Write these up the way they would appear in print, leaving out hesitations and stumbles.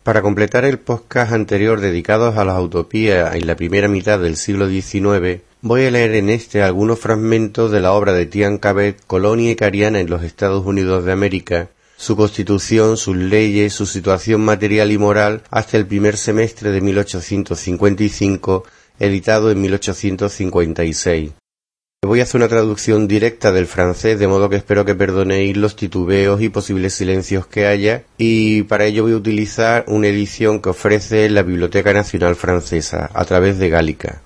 Para completar el podcast anterior dedicados a las utopías en la primera mitad del siglo XIX, voy a leer en este algunos fragmentos de la obra de Tian Cabet, Colonia Icariana en los Estados Unidos de América, su constitución, sus leyes, su situación material y moral hasta el primer semestre de 1855, editado en 1856. Voy a hacer una traducción directa del francés, de modo que espero que perdonéis los titubeos y posibles silencios que haya, y para ello voy a utilizar una edición que ofrece la Biblioteca Nacional Francesa, a través de Gálica.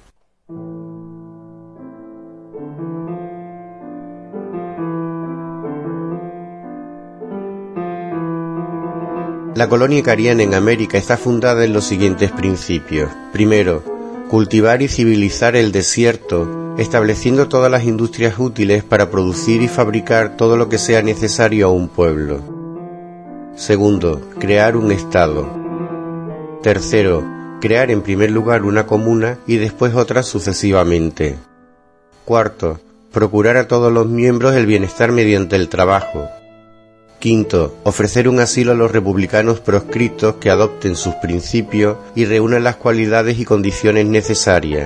La colonia icariana en América está fundada en los siguientes principios. Primero, cultivar y civilizar el desierto, estableciendo todas las industrias útiles para producir y fabricar todo lo que sea necesario a un pueblo. Segundo, crear un Estado. Tercero, crear en primer lugar una comuna y después otras sucesivamente. Cuarto, procurar a todos los miembros el bienestar mediante el trabajo. Quinto, ofrecer un asilo a los republicanos proscriptos que adopten sus principios y reúnan las cualidades y condiciones necesarias.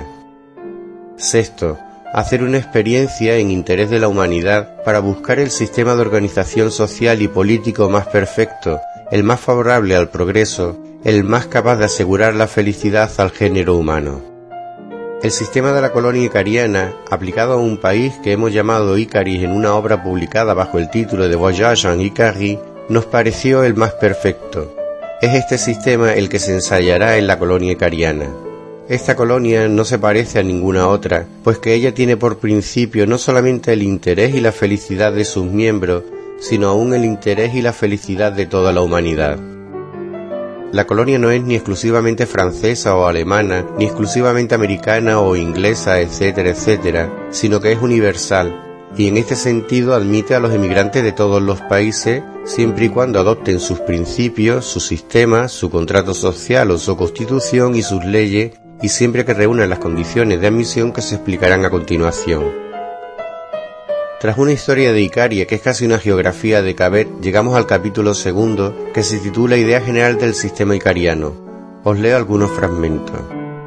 Sexto, hacer una experiencia en interés de la humanidad para buscar el sistema de organización social y político más perfecto, el más favorable al progreso, el más capaz de asegurar la felicidad al género humano. El sistema de la colonia icariana, aplicado a un país que hemos llamado Icaris en una obra publicada bajo el título de Voyage en Icarie, nos pareció el más perfecto. Es este sistema el que se ensayará en la colonia icariana. Esta colonia no se parece a ninguna otra, pues que ella tiene por principio no solamente el interés y la felicidad de sus miembros, sino aún el interés y la felicidad de toda la humanidad. La colonia no es ni exclusivamente francesa o alemana, ni exclusivamente americana o inglesa, etcétera, etcétera, sino que es universal, y en este sentido admite a los emigrantes de todos los países, siempre y cuando adopten sus principios, su sistema, su contrato social o su constitución y sus leyes, y siempre que reúnan las condiciones de admisión que se explicarán a continuación. Tras una historia de Icaria que es casi una geografía de Cabet, llegamos al capítulo segundo, que se titula Idea General del Sistema Icariano. Os leo algunos fragmentos.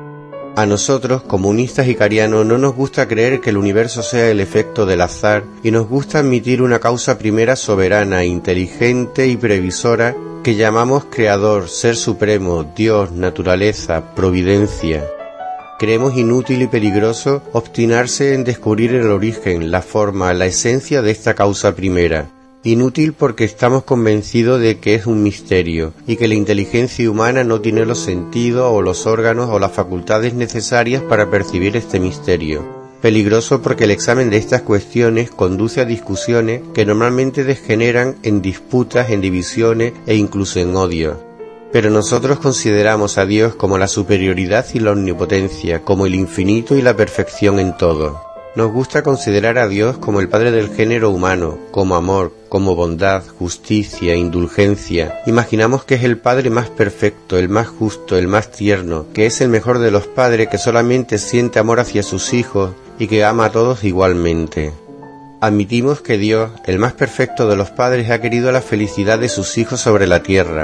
A nosotros, comunistas icarianos, no nos gusta creer que el universo sea el efecto del azar, y nos gusta admitir una causa primera soberana, inteligente y previsora, que llamamos Creador, Ser Supremo, Dios, Naturaleza, Providencia. Creemos inútil y peligroso obstinarse en descubrir el origen, la forma, la esencia de esta causa primera. Inútil porque estamos convencidos de que es un misterio, y que la inteligencia humana no tiene los sentidos o los órganos o las facultades necesarias para percibir este misterio. Peligroso porque el examen de estas cuestiones conduce a discusiones que normalmente degeneran en disputas, en divisiones e incluso en odio. Pero nosotros consideramos a Dios como la superioridad y la omnipotencia, como el infinito y la perfección en todo. Nos gusta considerar a Dios como el Padre del género humano, como amor, como bondad, justicia, indulgencia. Imaginamos que es el Padre más perfecto, el más justo, el más tierno, que es el mejor de los padres que solamente siente amor hacia sus hijos y que ama a todos igualmente. Admitimos que Dios, el más perfecto de los padres, ha querido la felicidad de sus hijos sobre la tierra.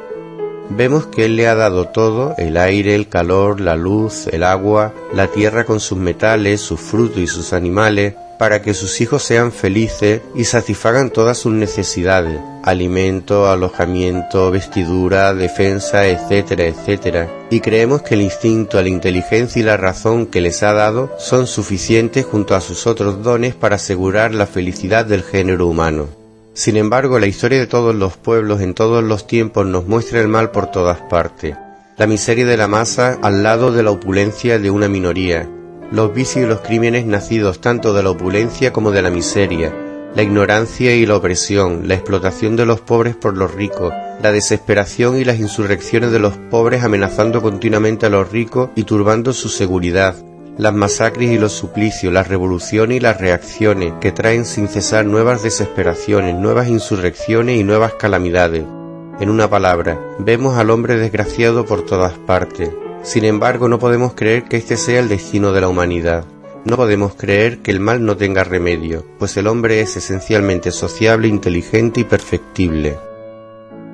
Vemos que Él le ha dado todo, el aire, el calor, la luz, el agua, la tierra con sus metales, sus frutos y sus animales, para que sus hijos sean felices y satisfagan todas sus necesidades, alimento, alojamiento, vestidura, defensa, etcétera, etcétera. Y creemos que el instinto, la inteligencia y la razón que les ha dado son suficientes junto a sus otros dones para asegurar la felicidad del género humano. Sin embargo, la historia de todos los pueblos en todos los tiempos nos muestra el mal por todas partes. La miseria de la masa al lado de la opulencia de una minoría. Los vicios y los crímenes nacidos tanto de la opulencia como de la miseria. La ignorancia y la opresión, la explotación de los pobres por los ricos, la desesperación y las insurrecciones de los pobres amenazando continuamente a los ricos y turbando su seguridad. Las masacres y los suplicios, las revoluciones y las reacciones que traen sin cesar nuevas desesperaciones, nuevas insurrecciones y nuevas calamidades. En una palabra, vemos al hombre desgraciado por todas partes. Sin embargo, no podemos creer que este sea el destino de la humanidad. No podemos creer que el mal no tenga remedio, pues el hombre es esencialmente sociable, inteligente y perfectible.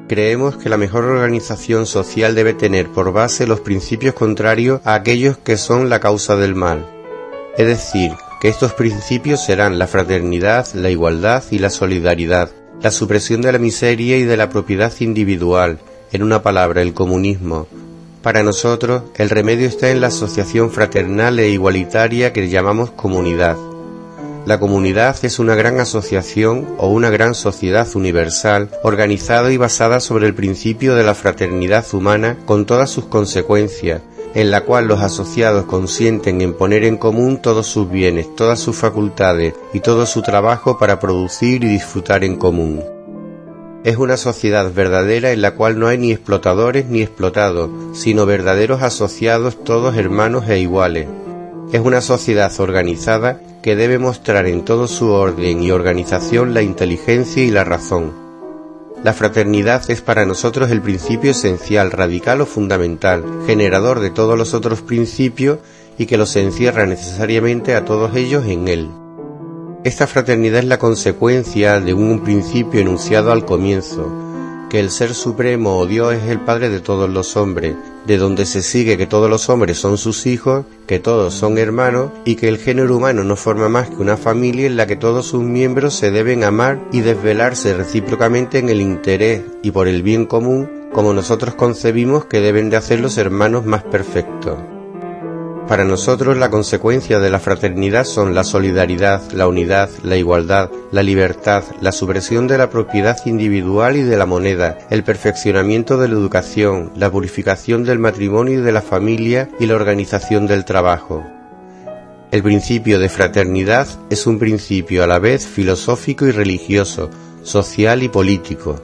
creemos que la mejor organización social debe tener por base los principios contrarios a aquellos que son la causa del mal. Es decir, que estos principios serán la fraternidad, la igualdad y la solidaridad, la supresión de la miseria y de la propiedad individual, en una palabra, el comunismo. Para nosotros, el remedio está en la asociación fraternal e igualitaria que llamamos comunidad. La comunidad es una gran asociación o una gran sociedad universal, organizada y basada sobre el principio de la fraternidad humana con todas sus consecuencias, en la cual los asociados consienten en poner en común todos sus bienes, todas sus facultades y todo su trabajo para producir y disfrutar en común. Es una sociedad verdadera en la cual no hay ni explotadores ni explotados, sino verdaderos asociados todos hermanos e iguales. Es una sociedad organizada que debe mostrar en todo su orden y organización la inteligencia y la razón. La fraternidad es para nosotros el principio esencial, radical o fundamental, generador de todos los otros principios y que los encierra necesariamente a todos ellos en él. Esta fraternidad es la consecuencia de un principio enunciado al comienzo, que el Ser Supremo o Dios es el Padre de todos los hombres, de donde se sigue que todos los hombres son sus hijos, que todos son hermanos y que el género humano no forma más que una familia en la que todos sus miembros se deben amar y desvelarse recíprocamente en el interés y por el bien común, como nosotros concebimos que deben de hacer los hermanos más perfectos. Para nosotros la consecuencia de la fraternidad son la solidaridad, la unidad, la igualdad, la libertad, la supresión de la propiedad individual y de la moneda, el perfeccionamiento de la educación, la purificación del matrimonio y de la familia y la organización del trabajo. El principio de fraternidad es un principio a la vez filosófico y religioso, social y político.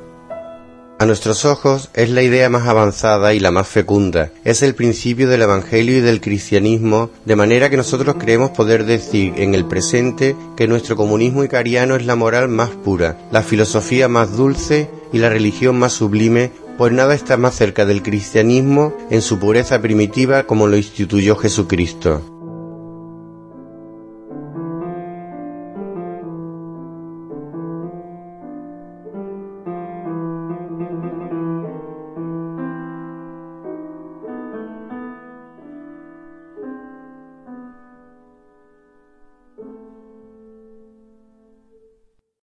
A nuestros ojos es la idea más avanzada y la más fecunda, es el principio del Evangelio y del cristianismo, de manera que nosotros creemos poder decir en el presente que nuestro comunismo icariano es la moral más pura, la filosofía más dulce y la religión más sublime, pues nada está más cerca del cristianismo en su pureza primitiva como lo instituyó Jesucristo.